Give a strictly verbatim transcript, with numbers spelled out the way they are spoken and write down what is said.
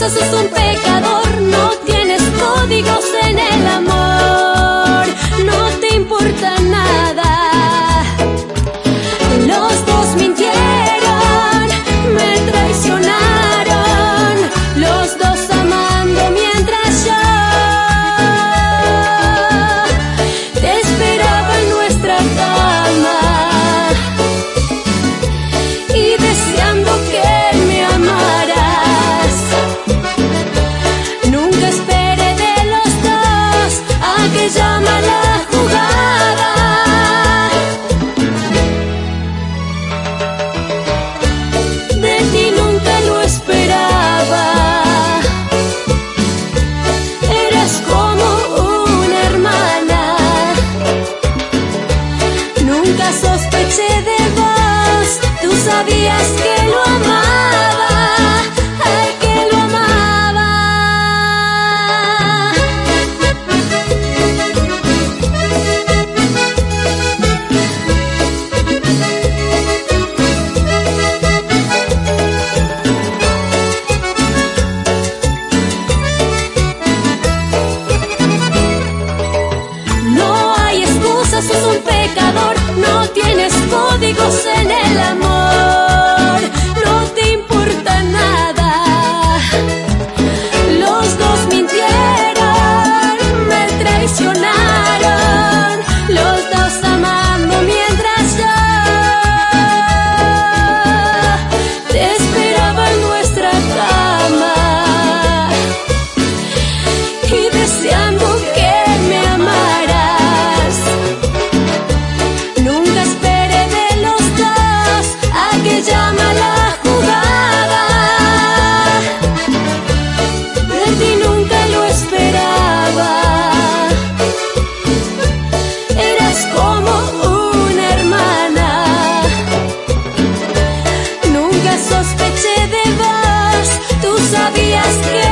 excusas, sos un pecador, no tienes códigos en el amor, no te importa nada. Los dos mintieron, me traicionaron, los dos amando mientras yo te esperaba en nuestra cama y deseando que me amaras. Nunca esperé de los dos aquella mala jugada. De ti nunca lo esperaba. Eras como una hermana. Nunca sospeché de vos. Tú sabías que lo amaba. Ay, que lo amaba. No hay excusas, sos un pecador, no tienes códigos en el amor, no te importa nada. Los dos mintieron, me traicionaron, los dos amando mientras yo te esperaba en nuestra cama y deseando que me amaras. Nunca esperé de los dos aquella mala jugada. De ti nunca lo esperaba. Eras como una hermana. Nunca sospeché de vos. Tú sabías que